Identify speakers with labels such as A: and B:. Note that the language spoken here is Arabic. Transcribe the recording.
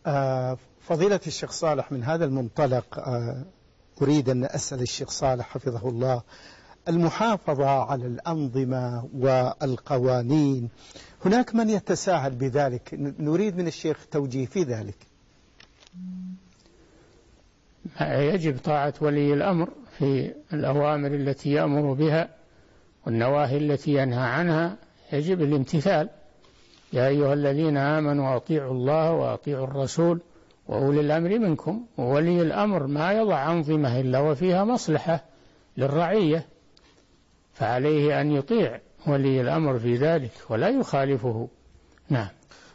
A: فضيلة الشيخ صالح، من هذا المنطلق أريد أن أسأل الشيخ صالح حفظه الله، المحافظة على الأنظمة والقوانين، هناك من يتساهل بذلك، نريد من الشيخ توجيه في ذلك.
B: يجب طاعة ولي الأمر في الأوامر التي يأمر بها والنواهي التي ينهى عنها، يجب الامتثال. يا أيها الذين آمنوا أطيعوا الله وأطيعوا الرسول وأولي الأمر منكم. وولي الأمر ما يضع أنظمة إلا وفيها مصلحة للرعية، فعليه أن يطيع ولي الأمر في ذلك ولا يخالفه. نعم.